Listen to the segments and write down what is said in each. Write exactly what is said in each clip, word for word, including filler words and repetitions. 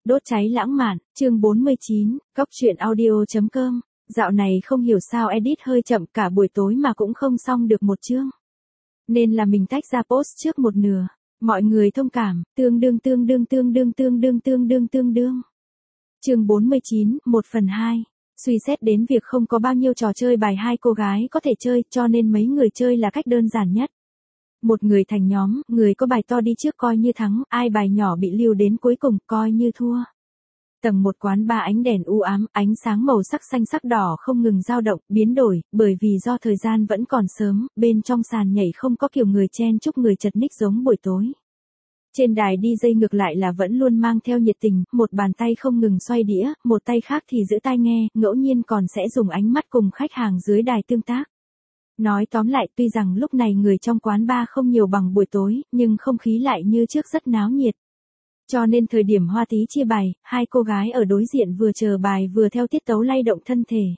đốt cháy lãng mạn, chương bốn mươi chín, góc truyện audio chấm com. Dạo này không hiểu sao edit hơi chậm, cả buổi tối mà cũng không xong được một chương. Nên là mình tách ra post trước một nửa. Mọi người thông cảm, tương đương tương đương tương đương tương đương tương đương tương đương. Chương bốn mươi chín, một phần hai. Suy xét đến việc không có bao nhiêu trò chơi bài hai cô gái có thể chơi, cho nên mấy người chơi là cách đơn giản nhất. Một người thành nhóm, người có bài to đi trước coi như thắng, ai bài nhỏ bị lưu đến cuối cùng coi như thua. Tầng một quán ba ánh đèn u ám, ánh sáng màu sắc xanh sắc đỏ không ngừng dao động, biến đổi, bởi vì do thời gian vẫn còn sớm, bên trong sàn nhảy không có kiểu người chen chúc người chật ních giống buổi tối. Trên đài đi dây ngược lại là vẫn luôn mang theo nhiệt tình, một bàn tay không ngừng xoay đĩa, một tay khác thì giữ tai nghe, ngẫu nhiên còn sẽ dùng ánh mắt cùng khách hàng dưới đài tương tác. Nói tóm lại, tuy rằng lúc này người trong quán bar không nhiều bằng buổi tối, nhưng không khí lại như trước rất náo nhiệt. Cho nên thời điểm Hoa Tí chia bài, hai cô gái ở đối diện vừa chờ bài vừa theo tiết tấu lay động thân thể.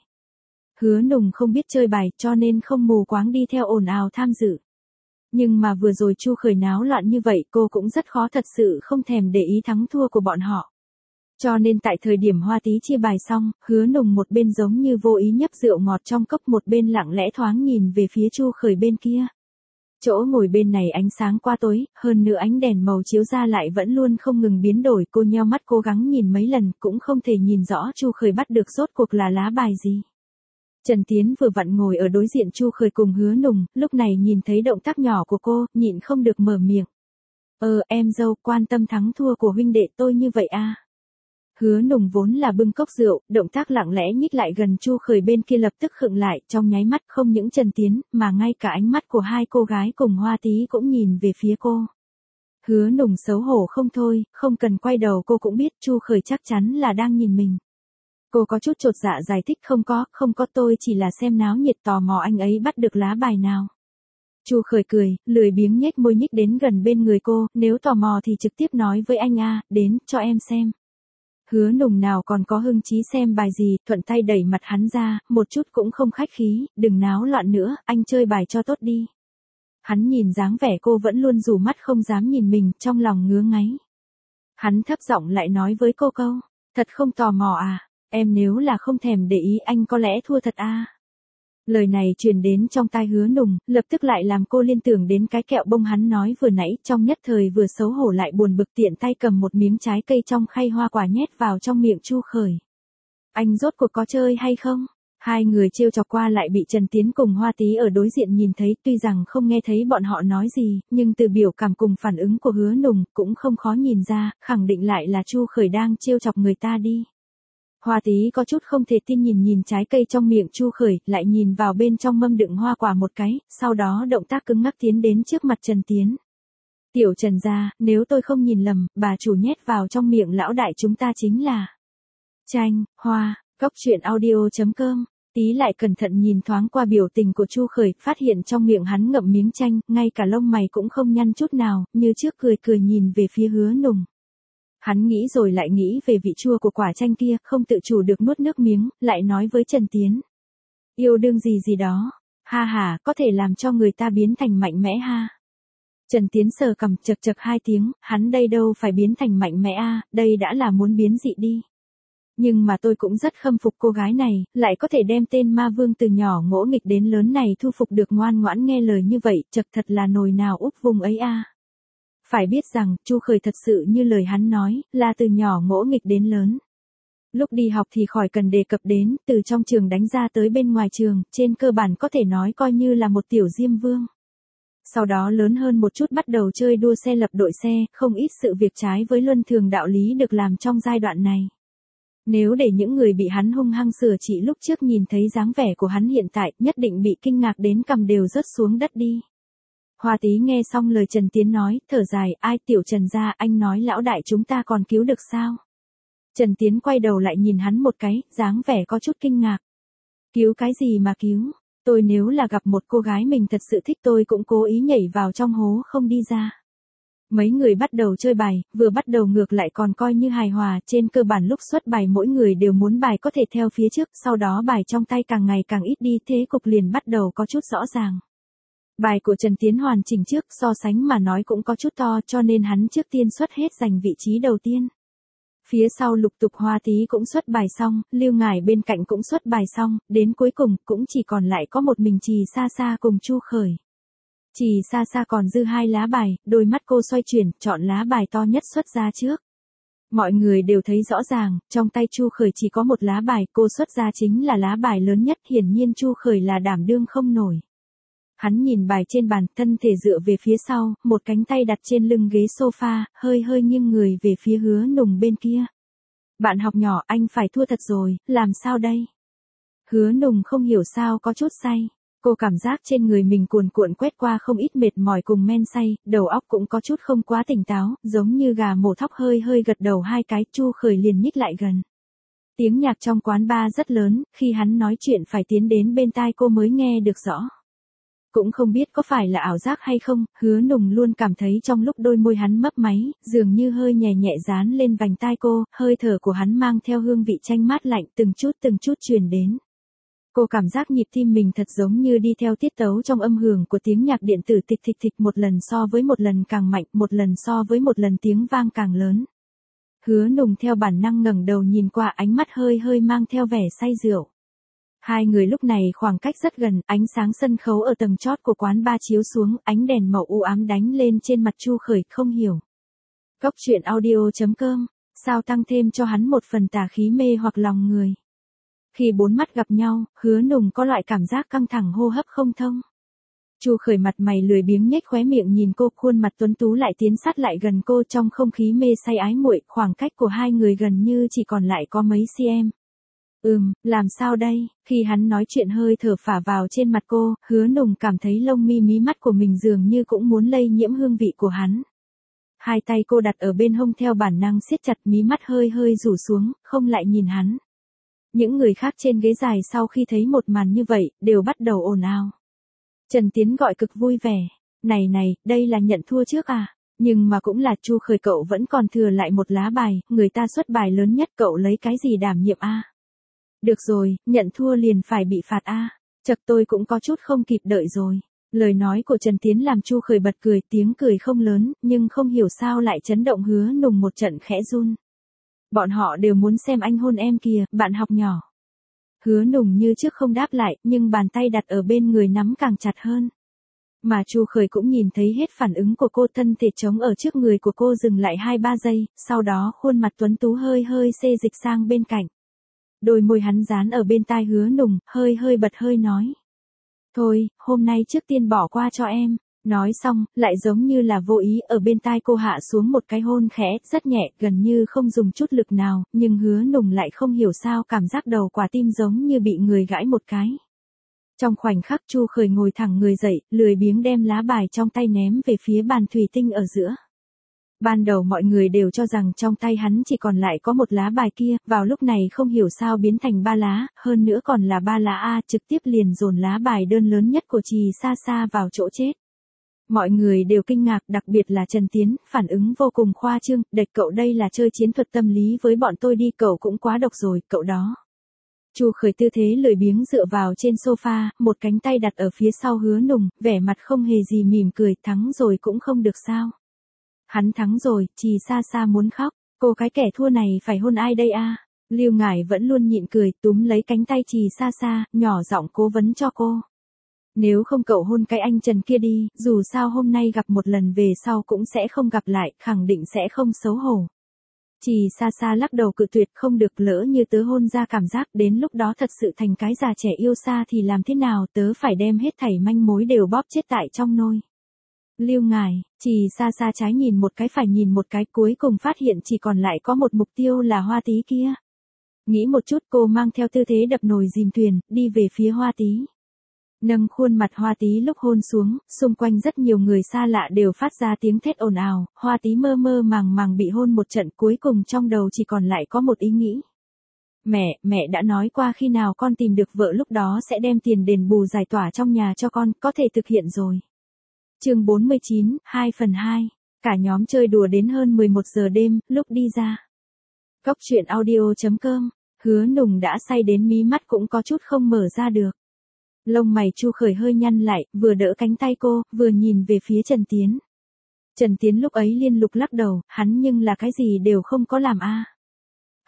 Hứa Nùng không biết chơi bài, cho nên không mù quáng đi theo ồn ào tham dự. Nhưng mà vừa rồi Chu Khởi náo loạn như vậy, cô cũng rất khó thật sự không thèm để ý thắng thua của bọn họ. Cho nên tại thời điểm Hoa Tí chia bài xong, Hứa Nùng một bên giống như vô ý nhấp rượu ngọt trong cốc, một bên lặng lẽ thoáng nhìn về phía Chu Khởi bên kia. Chỗ ngồi bên này ánh sáng qua tối, hơn nữa ánh đèn màu chiếu ra lại vẫn luôn không ngừng biến đổi, cô nheo mắt cố gắng nhìn mấy lần cũng không thể nhìn rõ Chu Khởi bắt được rốt cuộc là lá bài gì. Trần Tiến vừa vặn ngồi ở đối diện Chu Khởi cùng Hứa Nùng, lúc này nhìn thấy động tác nhỏ của cô, nhịn không được mở miệng. Ờ, em dâu, quan tâm thắng thua của huynh đệ tôi như vậy à? Hứa Nùng vốn là bưng cốc rượu, động tác lặng lẽ nhích lại gần Chu Khởi bên kia lập tức khựng lại, trong nháy mắt không những Trần Tiến, mà ngay cả ánh mắt của hai cô gái cùng Hoa Tí cũng nhìn về phía cô. Hứa Nùng xấu hổ không thôi, không cần quay đầu cô cũng biết Chu Khởi chắc chắn là đang nhìn mình. Cô có chút chột dạ giải thích không có, không có, tôi chỉ là xem náo nhiệt tò mò anh ấy bắt được lá bài nào. Chu Khởi cười, lười biếng nhếch môi nhích đến gần bên người cô, nếu tò mò thì trực tiếp nói với anh a, đến, cho em xem. Hứa Nùng nào còn có hưng chí xem bài gì, thuận tay đẩy mặt hắn ra, một chút cũng không khách khí, đừng náo loạn nữa, anh chơi bài cho tốt đi. Hắn nhìn dáng vẻ cô vẫn luôn rủ mắt không dám nhìn mình, trong lòng ngứa ngáy. Hắn thấp giọng lại nói với cô câu, thật không tò mò à, em nếu là không thèm để ý anh có lẽ thua thật à. Lời này truyền đến trong tai Hứa Nùng, lập tức lại làm cô liên tưởng đến cái kẹo bông hắn nói vừa nãy, trong nhất thời vừa xấu hổ lại buồn bực, tiện tay cầm một miếng trái cây trong khay hoa quả nhét vào trong miệng Chu Khởi. Anh rốt cuộc có chơi hay không? Hai người trêu chọc qua lại bị Trần Tiến cùng Hoa Tí ở đối diện nhìn thấy, tuy rằng không nghe thấy bọn họ nói gì, nhưng từ biểu cảm cùng phản ứng của Hứa Nùng cũng không khó nhìn ra, khẳng định lại là Chu Khởi đang trêu chọc người ta đi. Hoa Tí có chút không thể tin nhìn nhìn trái cây trong miệng Chu Khởi, lại nhìn vào bên trong mâm đựng hoa quả một cái, sau đó động tác cứng ngắc tiến đến trước mặt Trần Tiến. Tiểu Trần gia, nếu tôi không nhìn lầm, bà chủ nhét vào trong miệng lão đại chúng ta chính là chanh, hoa. Góc truyện audio chấm com. Tí lại cẩn thận nhìn thoáng qua biểu tình của Chu Khởi, phát hiện trong miệng hắn ngậm miếng chanh, ngay cả lông mày cũng không nhăn chút nào, như trước cười cười nhìn về phía Hứa Nùng. Hắn nghĩ rồi lại nghĩ về vị chua của quả chanh kia, không tự chủ được nuốt nước miếng, lại nói với Trần Tiến. Yêu đương gì gì đó, ha ha, có thể làm cho người ta biến thành mạnh mẽ ha. Trần Tiến sờ cằm chật chật hai tiếng, hắn đây đâu phải biến thành mạnh mẽ a, đây đã là muốn biến dị đi. Nhưng mà tôi cũng rất khâm phục cô gái này, lại có thể đem tên ma vương từ nhỏ ngỗ nghịch đến lớn này thu phục được, ngoan ngoãn nghe lời như vậy, chật thật là nồi nào úp vùng ấy a. Phải biết rằng, Chu Khởi thật sự như lời hắn nói, là từ nhỏ ngỗ nghịch đến lớn. Lúc đi học thì khỏi cần đề cập đến, từ trong trường đánh ra tới bên ngoài trường, trên cơ bản có thể nói coi như là một tiểu diêm vương. Sau đó lớn hơn một chút bắt đầu chơi đua xe lập đội xe, không ít sự việc trái với luân thường đạo lý được làm trong giai đoạn này. Nếu để những người bị hắn hung hăng sửa trị lúc trước nhìn thấy dáng vẻ của hắn hiện tại, nhất định bị kinh ngạc đến cằm đều rớt xuống đất đi. Hoa Tí nghe xong lời Trần Tiến nói, thở dài, ai Tiểu Trần gia, anh nói lão đại chúng ta còn cứu được sao? Trần Tiến quay đầu lại nhìn hắn một cái, dáng vẻ có chút kinh ngạc. Cứu cái gì mà cứu? Tôi nếu là gặp một cô gái mình thật sự thích tôi cũng cố ý nhảy vào trong hố không đi ra. Mấy người bắt đầu chơi bài, vừa bắt đầu ngược lại còn coi như hài hòa, trên cơ bản lúc xuất bài mỗi người đều muốn bài có thể theo phía trước, sau đó bài trong tay càng ngày càng ít đi, thế cục liền bắt đầu có chút rõ ràng. Bài của Trần Tiến hoàn chỉnh trước, so sánh mà nói cũng có chút to, cho nên hắn trước tiên xuất hết giành vị trí đầu tiên. Phía sau Lục Tục Hoa Tí cũng xuất bài xong, Lưu Ngải bên cạnh cũng xuất bài xong, đến cuối cùng cũng chỉ còn lại có một mình Trì Sa Sa cùng Chu Khởi. Trì Sa Sa còn dư hai lá bài, đôi mắt cô xoay chuyển, chọn lá bài to nhất xuất ra trước. Mọi người đều thấy rõ ràng, trong tay Chu Khởi chỉ có một lá bài, cô xuất ra chính là lá bài lớn nhất, hiển nhiên Chu Khởi là đảm đương không nổi. Hắn nhìn bài trên bàn, thân thể dựa về phía sau, một cánh tay đặt trên lưng ghế sofa, hơi hơi nghiêng người về phía Hứa Nùng bên kia. Bạn học nhỏ, anh phải thua thật rồi, làm sao đây? Hứa Nùng không hiểu sao có chút say. Cô cảm giác trên người mình cuồn cuộn quét qua không ít mệt mỏi cùng men say, đầu óc cũng có chút không quá tỉnh táo, giống như gà mổ thóc hơi hơi gật đầu hai cái, Chu Khởi liền nhích lại gần. Tiếng nhạc trong quán bar rất lớn, khi hắn nói chuyện phải tiến đến bên tai cô mới nghe được rõ. Cũng không biết có phải là ảo giác hay không, Hứa Nùng luôn cảm thấy trong lúc đôi môi hắn mấp máy, dường như hơi nhẹ nhẹ dán lên vành tai cô, hơi thở của hắn mang theo hương vị chanh mát lạnh từng chút từng chút truyền đến. Cô cảm giác nhịp tim mình thật giống như đi theo tiết tấu trong âm hưởng của tiếng nhạc điện tử thịch thịch thịch, một lần so với một lần càng mạnh, một lần so với một lần tiếng vang càng lớn. Hứa Nùng theo bản năng ngẩng đầu nhìn qua, ánh mắt hơi hơi mang theo vẻ say rượu. Hai người lúc này khoảng cách rất gần, ánh sáng sân khấu ở tầng chót của quán bar chiếu xuống, ánh đèn màu u ám đánh lên trên mặt Chu Khởi, không hiểu. Cốc truyện audio chấm com, sao tăng thêm cho hắn một phần tà khí mê hoặc lòng người. Khi bốn mắt gặp nhau, Hứa Nùng có loại cảm giác căng thẳng hô hấp không thông. Chu Khởi mặt mày lười biếng nhếch khóe miệng nhìn cô, khuôn mặt tuấn tú lại tiến sát lại gần cô, trong không khí mê say ái muội, khoảng cách của hai người gần như chỉ còn lại có mấy cm. Ừm, làm sao đây? Khi hắn nói chuyện hơi thở phả vào trên mặt cô, Hứa Nùng cảm thấy lông mi mí mắt của mình dường như cũng muốn lây nhiễm hương vị của hắn. Hai tay cô đặt ở bên hông theo bản năng siết chặt, mí mắt hơi hơi rủ xuống, không lại nhìn hắn. Những người khác trên ghế dài sau khi thấy một màn như vậy, đều bắt đầu ồn ào. Trần Tiến gọi cực vui vẻ. Này này, đây là nhận thua trước à? Nhưng mà cũng là, Chu Khởi cậu vẫn còn thừa lại một lá bài, người ta xuất bài lớn nhất, cậu lấy cái gì đảm nhiệm a? Được rồi, nhận thua liền phải bị phạt a. Chật, tôi cũng có chút không kịp đợi rồi. Lời nói của Trần Tiến làm Chu Khởi bật cười, tiếng cười không lớn, nhưng không hiểu sao lại chấn động Hứa Nùng một trận khẽ run. Bọn họ đều muốn xem anh hôn em kìa, bạn học nhỏ. Hứa Nùng như trước không đáp lại, nhưng bàn tay đặt ở bên người nắm càng chặt hơn. Mà Chu Khởi cũng nhìn thấy hết phản ứng của cô, thân thể trống ở trước người của cô dừng lại hai ba giây, sau đó khuôn mặt tuấn tú hơi hơi xê dịch sang bên cạnh. Đôi môi hắn dán ở bên tai Hứa Nùng, hơi hơi bật hơi nói. Thôi, hôm nay trước tiên bỏ qua cho em. Nói xong, lại giống như là vô ý ở bên tai cô hạ xuống một cái hôn khẽ, rất nhẹ, gần như không dùng chút lực nào, nhưng Hứa Nùng lại không hiểu sao cảm giác đầu quả tim giống như bị người gãi một cái. Trong khoảnh khắc Chu Khởi ngồi thẳng người dậy, lười biếng đem lá bài trong tay ném về phía bàn thủy tinh ở giữa. Ban đầu mọi người đều cho rằng trong tay hắn chỉ còn lại có một lá bài kia, vào lúc này không hiểu sao biến thành ba lá, hơn nữa còn là ba lá A, trực tiếp liền dồn lá bài đơn lớn nhất của Trì Sa Sa vào chỗ chết. Mọi người đều kinh ngạc, đặc biệt là Trần Tiến, phản ứng vô cùng khoa trương, đệt cậu đây là chơi chiến thuật tâm lý với bọn tôi đi, cậu cũng quá độc rồi, cậu đó. Chu Khởi tư thế lười biếng dựa vào trên sofa, một cánh tay đặt ở phía sau Hứa Nùng, vẻ mặt không hề gì, mỉm cười, thắng rồi cũng không được sao. Hắn thắng rồi, Trì Sa Sa muốn khóc, cô cái kẻ thua này phải hôn ai đây a? Lưu Ngải vẫn luôn nhịn cười, túm lấy cánh tay Trì Sa Sa, nhỏ giọng cố vấn cho cô. Nếu không cậu hôn cái anh Trần kia đi, dù sao hôm nay gặp một lần về sau cũng sẽ không gặp lại, khẳng định sẽ không xấu hổ. Trì Sa Sa lắc đầu cự tuyệt, không được, lỡ như tớ hôn ra cảm giác đến lúc đó thật sự thành cái già trẻ yêu xa thì làm thế nào, tớ phải đem hết thảy manh mối đều bóp chết tại trong nôi. Lưu Ngải, Trì Sa Sa trái nhìn một cái phải nhìn một cái, cuối cùng phát hiện chỉ còn lại có một mục tiêu là Hoa Tí kia. Nghĩ một chút, cô mang theo tư thế đập nồi dìm thuyền, đi về phía Hoa Tí. Nâng khuôn mặt Hoa Tí lúc hôn xuống, xung quanh rất nhiều người xa lạ đều phát ra tiếng thét ồn ào, Hoa Tí mơ mơ màng màng bị hôn một trận, cuối cùng trong đầu chỉ còn lại có một ý nghĩ. Mẹ, mẹ đã nói qua khi nào con tìm được vợ lúc đó sẽ đem tiền đền bù giải tỏa trong nhà cho con, có thể thực hiện rồi. Chương bốn mươi chín, hai phần hai. Cả nhóm chơi đùa đến hơn mười một giờ đêm, lúc đi ra. Cốc truyện audio chấm com, Hứa Nùng đã say đến mí mắt cũng có chút không mở ra được. Lông mày Chu Khởi hơi nhăn lại, vừa đỡ cánh tay cô, vừa nhìn về phía Trần Tiến. Trần Tiến lúc ấy liên lục lắc đầu, hắn nhưng là cái gì đều không có làm a.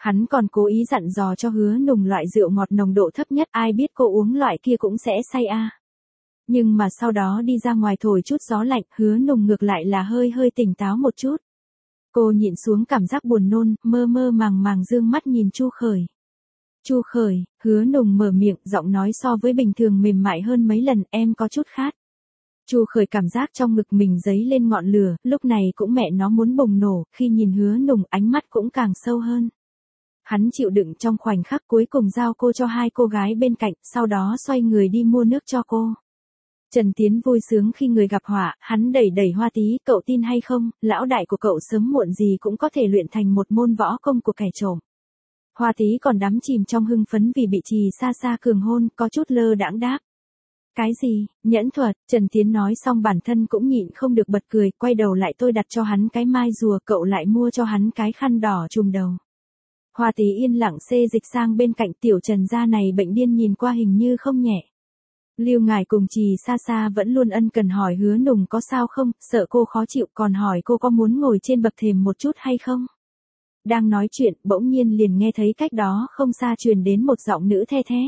Hắn còn cố ý dặn dò cho Hứa Nùng loại rượu ngọt nồng độ thấp nhất, ai biết cô uống loại kia cũng sẽ say a. Nhưng mà sau đó đi ra ngoài thổi chút gió lạnh, Hứa Nùng ngược lại là hơi hơi tỉnh táo một chút. Cô nhịn xuống cảm giác buồn nôn, mơ mơ màng màng dương mắt nhìn Chu Khởi. Chu Khởi, Hứa Nùng mở miệng, giọng nói so với bình thường mềm mại hơn mấy lần, em có chút khát. Chu Khởi cảm giác trong ngực mình dấy lên ngọn lửa, lúc này cũng mẹ nó muốn bùng nổ, khi nhìn Hứa Nùng ánh mắt cũng càng sâu hơn. Hắn chịu đựng trong khoảnh khắc cuối cùng giao cô cho hai cô gái bên cạnh, sau đó xoay người đi mua nước cho cô. Trần Tiến vui sướng khi người gặp họa, hắn đẩy đẩy Hoa Tí, cậu tin hay không, lão đại của cậu sớm muộn gì cũng có thể luyện thành một môn võ công của kẻ trộm. Hoa Tí còn đắm chìm trong hưng phấn vì bị Trì Sa Sa cường hôn, có chút lơ đãng đáp. Cái gì, nhẫn thuật, Trần Tiến nói xong bản thân cũng nhịn không được bật cười, quay đầu lại tôi đặt cho hắn cái mai rùa, cậu lại mua cho hắn cái khăn đỏ trùm đầu. Hoa Tí yên lặng xê dịch sang bên cạnh, tiểu Trần gia này bệnh điên nhìn qua hình như không nhẹ. Lưu Ngải cùng Trì Sa Sa vẫn luôn ân cần hỏi Hứa Nùng có sao không, sợ cô khó chịu, còn hỏi cô có muốn ngồi trên bậc thềm một chút hay không. Đang nói chuyện, bỗng nhiên liền nghe thấy cách đó không xa truyền đến một giọng nữ the thé.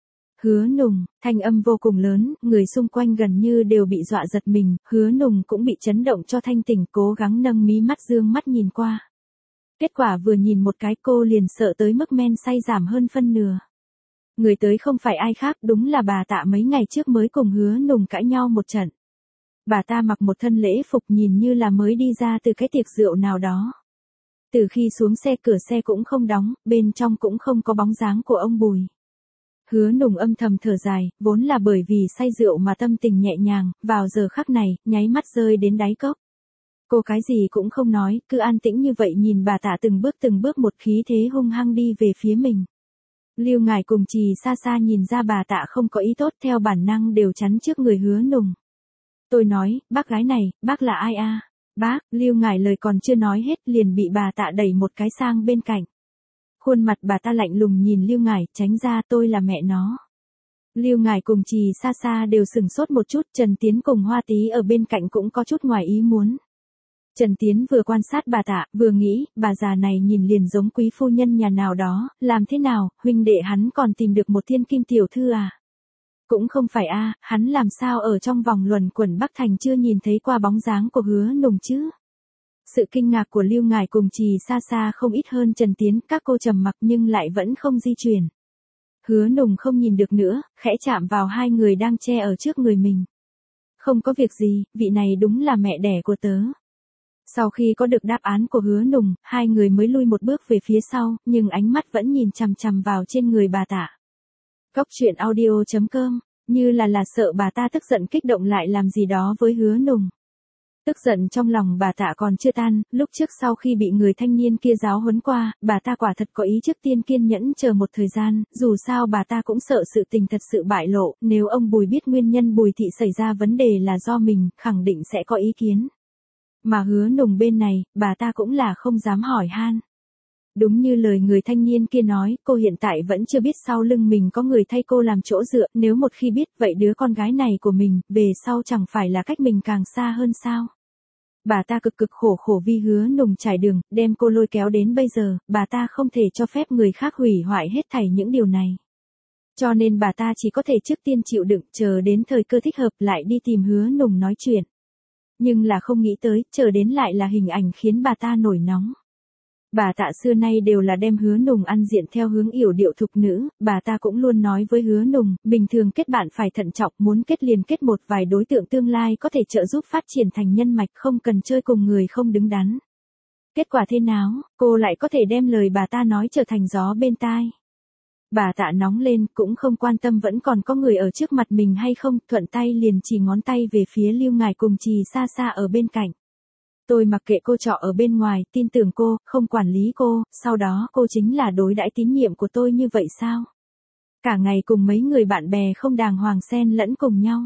Hứa Nùng, thanh âm vô cùng lớn, người xung quanh gần như đều bị dọa giật mình, Hứa Nùng cũng bị chấn động cho thanh tỉnh, cố gắng nâng mí mắt dương mắt nhìn qua. Kết quả vừa nhìn một cái cô liền sợ tới mức men say giảm hơn phân nửa. Người tới không phải ai khác, đúng là bà Tạ mấy ngày trước mới cùng Hứa Nùng cãi nhau một trận. Bà ta mặc một thân lễ phục nhìn như là mới đi ra từ cái tiệc rượu nào đó. Từ khi xuống xe cửa xe cũng không đóng, bên trong cũng không có bóng dáng của ông Bùi. Hứa Nùng âm thầm thở dài, vốn là bởi vì say rượu mà tâm tình nhẹ nhàng, vào giờ khắc này, nháy mắt rơi đến đáy cốc. Cô cái gì cũng không nói, cứ an tĩnh như vậy nhìn bà Tạ từng bước từng bước một khí thế hung hăng đi về phía mình. Lưu Ngải cùng Trì Sa Sa nhìn ra bà Tạ không có ý tốt, theo bản năng đều chắn trước người Hứa Nùng. Tôi nói, bác gái này, bác là ai a? Bác, Lưu Ngải lời còn chưa nói hết liền bị bà Tạ đẩy một cái sang bên cạnh. Khuôn mặt bà ta lạnh lùng nhìn Lưu Ngải, tránh ra, tôi là mẹ nó. Lưu Ngải cùng Trì Sa Sa đều sừng sốt một chút, Trần Tiến cùng Hoa Tí ở bên cạnh cũng có chút ngoài ý muốn. Trần Tiến vừa quan sát bà Tạ, vừa nghĩ, bà già này nhìn liền giống quý phu nhân nhà nào đó, làm thế nào, huynh đệ hắn còn tìm được một thiên kim tiểu thư à? Cũng không phải a, hắn làm sao ở trong vòng luẩn quẩn Bắc Thành chưa nhìn thấy qua bóng dáng của Hứa Nùng chứ? Sự kinh ngạc của Lưu Ngải cùng Trì Sa Sa không ít hơn Trần Tiến, các cô trầm mặc nhưng lại vẫn không di chuyển. Hứa Nùng không nhìn được nữa, khẽ chạm vào hai người đang che ở trước người mình. Không có việc gì, vị này đúng là mẹ đẻ của tớ. Sau khi có được đáp án của Hứa Nùng, hai người mới lui một bước về phía sau, nhưng ánh mắt vẫn nhìn chằm chằm vào trên người bà Tạ. Cóc truyện audio chấm com, như là là sợ bà ta tức giận kích động lại làm gì đó với Hứa Nùng. Tức giận trong lòng bà Tạ còn chưa tan, lúc trước sau khi bị người thanh niên kia giáo huấn qua, bà ta quả thật có ý trước tiên kiên nhẫn chờ một thời gian, dù sao bà ta cũng sợ sự tình thật sự bại lộ, nếu ông Bùi biết nguyên nhân Bùi thị xảy ra vấn đề là do mình, khẳng định sẽ có ý kiến. Mà Hứa Nùng bên này, bà ta cũng là không dám hỏi han. Đúng như lời người thanh niên kia nói, cô hiện tại vẫn chưa biết sau lưng mình có người thay cô làm chỗ dựa, nếu một khi biết, vậy đứa con gái này của mình, về sau chẳng phải là cách mình càng xa hơn sao? Bà ta cực cực khổ khổ vì Hứa Nùng trải đường, đem cô lôi kéo đến bây giờ, bà ta không thể cho phép người khác hủy hoại hết thảy những điều này. Cho nên bà ta chỉ có thể trước tiên chịu đựng, chờ đến thời cơ thích hợp lại đi tìm Hứa Nùng nói chuyện. Nhưng là không nghĩ tới, chờ đến lại là hình ảnh khiến bà ta nổi nóng. Bà Tạ xưa nay đều là đem Hứa Nùng ăn diện theo hướng yểu điệu thục nữ, bà ta cũng luôn nói với Hứa Nùng, bình thường kết bạn phải thận trọng, muốn kết liền kết một vài đối tượng tương lai có thể trợ giúp phát triển thành nhân mạch, không cần chơi cùng người không đứng đắn. Kết quả thế nào, cô lại có thể đem lời bà ta nói trở thành gió bên tai. Bà Tạ nóng lên, cũng không quan tâm vẫn còn có người ở trước mặt mình hay không, thuận tay liền chỉ ngón tay về phía Lưu Ngải cùng Trì Sa Sa ở bên cạnh. Tôi mặc kệ cô trọ ở bên ngoài, tin tưởng cô, không quản lý cô, sau đó cô chính là đối đãi tín nhiệm của tôi như vậy sao? Cả ngày cùng mấy người bạn bè không đàng hoàng xen lẫn cùng nhau.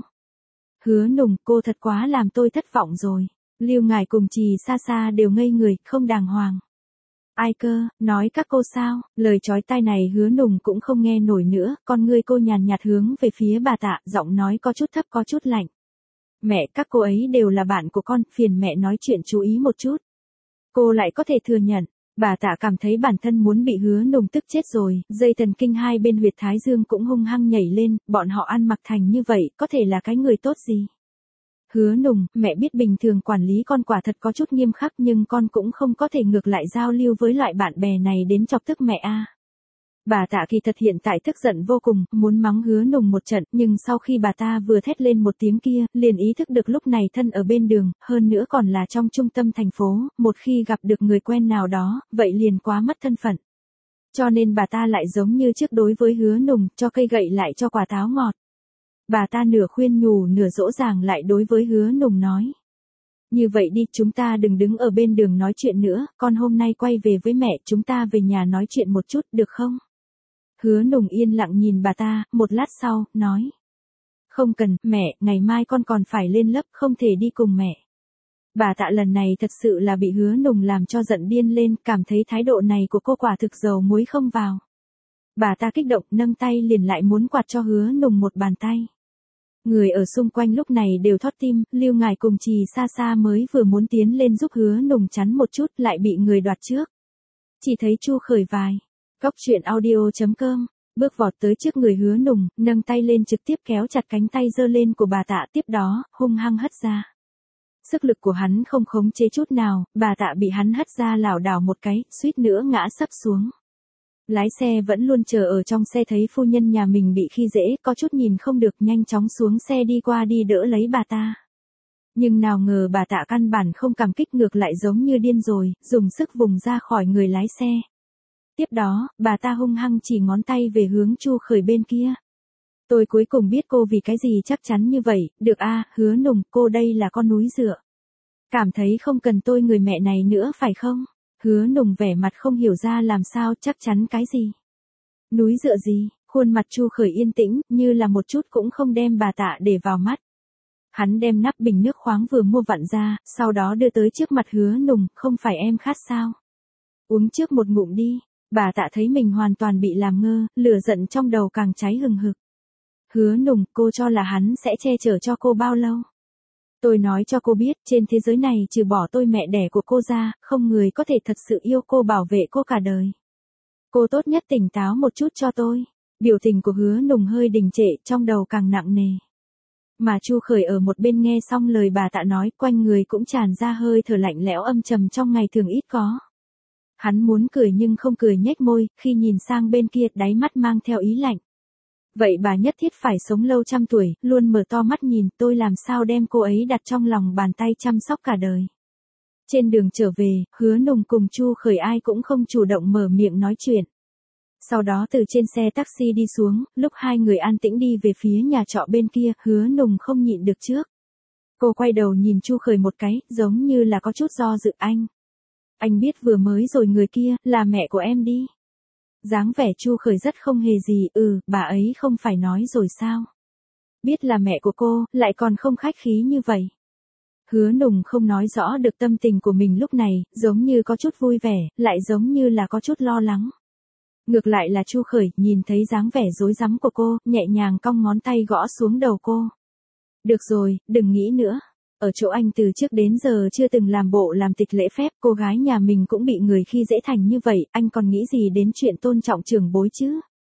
Hứa Nùng, cô thật quá làm tôi thất vọng rồi. Lưu Ngải cùng Trì Sa Sa đều ngây người, không đàng hoàng. Ai cơ, nói các cô sao? Lời chói tai này Hứa Nùng cũng không nghe nổi nữa, con ngươi cô nhàn nhạt hướng về phía bà Tạ, giọng nói có chút thấp có chút lạnh. Mẹ, các cô ấy đều là bạn của con, phiền mẹ nói chuyện chú ý một chút. Cô lại có thể thừa nhận. Bà Tạ cảm thấy bản thân muốn bị Hứa Nùng tức chết rồi, dây thần kinh hai bên huyệt thái dương cũng hung hăng nhảy lên, bọn họ ăn mặc thành như vậy, có thể là cái người tốt gì. Hứa Nùng, mẹ biết bình thường quản lý con quả thật có chút nghiêm khắc nhưng con cũng không có thể ngược lại giao lưu với loại bạn bè này đến chọc tức mẹ a. Bà Tạ kỳ thật hiện tại tức giận vô cùng, muốn mắng Hứa Nùng một trận, nhưng sau khi bà ta vừa thét lên một tiếng kia, liền ý thức được lúc này thân ở bên đường, hơn nữa còn là trong trung tâm thành phố, một khi gặp được người quen nào đó, vậy liền quá mất thân phận. Cho nên bà ta lại giống như trước đối với Hứa Nùng, cho cây gậy lại cho quả táo ngọt. Bà ta nửa khuyên nhủ nửa dỗ dàng lại đối với Hứa Nùng nói. Như vậy đi, chúng ta đừng đứng ở bên đường nói chuyện nữa, con hôm nay quay về với mẹ, chúng ta về nhà nói chuyện một chút, được không? Hứa Nùng yên lặng nhìn bà ta, một lát sau, nói. Không cần, mẹ, ngày mai con còn phải lên lớp, không thể đi cùng mẹ. Bà Tạ lần này thật sự là bị Hứa Nùng làm cho giận điên lên, cảm thấy thái độ này của cô quả thực dầu muối không vào. Bà ta kích động nâng tay liền lại muốn quạt cho Hứa Nùng một bàn tay. Người ở xung quanh lúc này đều thót tim, Lưu Ngải cùng Trì Sa Sa mới vừa muốn tiến lên giúp Hứa Nùng chắn một chút lại bị người đoạt trước. Chỉ thấy Chu Khởi vài. Góc truyện audio chấm com, bước vọt tới trước người Hứa Nùng, nâng tay lên trực tiếp kéo chặt cánh tay giơ lên của bà Tạ, tiếp đó, hung hăng hất ra. Sức lực của hắn không khống chế chút nào, bà Tạ bị hắn hất ra lảo đảo một cái, suýt nữa ngã sấp xuống. Lái xe vẫn luôn chờ ở trong xe thấy phu nhân nhà mình bị khi dễ, có chút nhìn không được, nhanh chóng xuống xe đi qua đi đỡ lấy bà ta. Nhưng nào ngờ bà Tạ căn bản không cảm kích, ngược lại giống như điên rồi, dùng sức vùng ra khỏi người lái xe. Tiếp đó, bà ta hung hăng chỉ ngón tay về hướng Chu Khởi bên kia. Tôi cuối cùng biết cô vì cái gì chắc chắn như vậy, được a, Hứa Nùng, cô đây là con núi dựa. Cảm thấy không cần tôi người mẹ này nữa phải không? Hứa Nùng vẻ mặt không hiểu ra làm sao, chắc chắn cái gì? Núi dựa gì? Khuôn mặt Chu Khởi yên tĩnh, như là một chút cũng không đem bà Tạ để vào mắt. Hắn đem nắp bình nước khoáng vừa mua vặn ra, sau đó đưa tới trước mặt Hứa Nùng, không phải em khát sao? Uống trước một ngụm đi. Bà Tạ thấy mình hoàn toàn bị làm ngơ, lửa giận trong đầu càng cháy hừng hực. Hứa Nùng, cô cho là hắn sẽ che chở cho cô bao lâu? Tôi nói cho cô biết, trên thế giới này trừ bỏ tôi mẹ đẻ của cô ra, không người có thể thật sự yêu cô bảo vệ cô cả đời. Cô tốt nhất tỉnh táo một chút cho tôi. Biểu tình của Hứa Nùng hơi đình trệ, trong đầu càng nặng nề. Mà Chu Khởi ở một bên nghe xong lời bà Tạ nói, quanh người cũng tràn ra hơi thở lạnh lẽo âm trầm trong ngày thường ít có. Hắn muốn cười nhưng không cười, nhếch môi, khi nhìn sang bên kia, đáy mắt mang theo ý lạnh. Vậy bà nhất thiết phải sống lâu trăm tuổi, luôn mở to mắt nhìn, tôi làm sao đem cô ấy đặt trong lòng bàn tay chăm sóc cả đời. Trên đường trở về, Hứa Nùng cùng Chu Khởi ai cũng không chủ động mở miệng nói chuyện. Sau đó từ trên xe taxi đi xuống, lúc hai người an tĩnh đi về phía nhà trọ bên kia, Hứa Nùng không nhịn được trước. Cô quay đầu nhìn Chu Khởi một cái, giống như là có chút do dự. Anh. Anh biết vừa mới rồi người kia, là mẹ của em đi. Dáng vẻ Chu Khởi rất không hề gì, ừ, bà ấy không phải nói rồi sao. Biết là mẹ của cô, lại còn không khách khí như vậy. Hứa Nùng không nói rõ được tâm tình của mình lúc này, giống như có chút vui vẻ, lại giống như là có chút lo lắng. Ngược lại là Chu Khởi, nhìn thấy dáng vẻ rối rắm của cô, nhẹ nhàng cong ngón tay gõ xuống đầu cô. Được rồi, đừng nghĩ nữa. Ở chỗ anh từ trước đến giờ chưa từng làm bộ làm tịch lễ phép, cô gái nhà mình cũng bị người khi dễ thành như vậy, anh còn nghĩ gì đến chuyện tôn trọng trưởng bối chứ?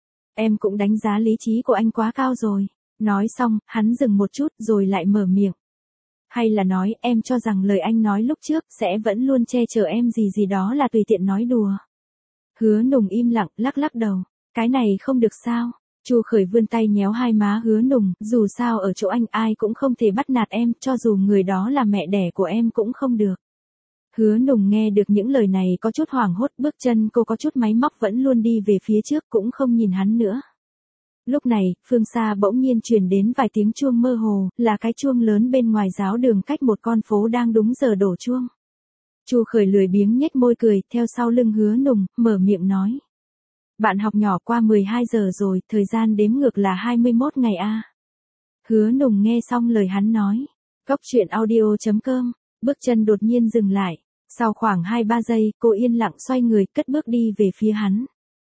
Em cũng đánh giá lý trí của anh quá cao rồi. Nói xong, hắn dừng một chút rồi lại mở miệng. Hay là nói, em cho rằng lời anh nói lúc trước sẽ vẫn luôn che chở em gì gì đó là tùy tiện nói đùa. Hứa Nùng im lặng, lắc lắc đầu. Cái này không được sao? Chu Khởi vươn tay nhéo hai má Hứa Nùng, dù sao ở chỗ anh ai cũng không thể bắt nạt em, cho dù người đó là mẹ đẻ của em cũng không được. Hứa Nùng nghe được những lời này có chút hoảng hốt, bước chân cô có chút máy móc vẫn luôn đi về phía trước, cũng không nhìn hắn nữa. Lúc này, phương xa bỗng nhiên truyền đến vài tiếng chuông mơ hồ, là cái chuông lớn bên ngoài giáo đường cách một con phố đang đúng giờ đổ chuông. Chu Khởi lười biếng nhếch môi cười, theo sau lưng Hứa Nùng, mở miệng nói. Bạn học nhỏ qua mười hai giờ rồi, thời gian đếm ngược là hai mươi mốt ngày a. Hứa Nùng nghe xong lời hắn nói. Góc truyện audio chấm com, bước chân đột nhiên dừng lại. Sau khoảng hai ba giây, cô yên lặng xoay người, cất bước đi về phía hắn.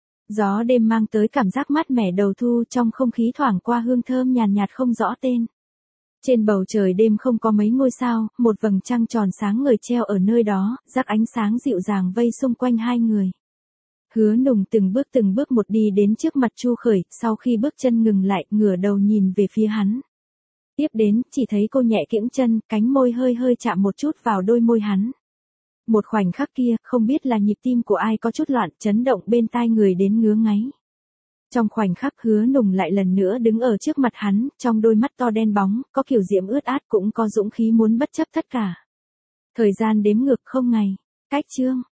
Gió đêm mang tới cảm giác mát mẻ đầu thu, trong không khí thoảng qua hương thơm nhàn nhạt không rõ tên. Trên bầu trời đêm không có mấy ngôi sao, một vầng trăng tròn sáng ngời treo ở nơi đó, rắc ánh sáng dịu dàng vây xung quanh hai người. Hứa Nùng từng bước từng bước một đi đến trước mặt Chu Khởi, sau khi bước chân ngừng lại, ngửa đầu nhìn về phía hắn. Tiếp đến, chỉ thấy cô nhẹ kiễng chân, cánh môi hơi hơi chạm một chút vào đôi môi hắn. Một khoảnh khắc kia, không biết là nhịp tim của ai có chút loạn, chấn động bên tai người đến ngứa ngáy. Trong khoảnh khắc Hứa Nùng lại lần nữa đứng ở trước mặt hắn, trong đôi mắt to đen bóng, có kiểu diễm ướt át cũng có dũng khí muốn bất chấp tất cả. Thời gian đếm ngược không ngày, cách chương.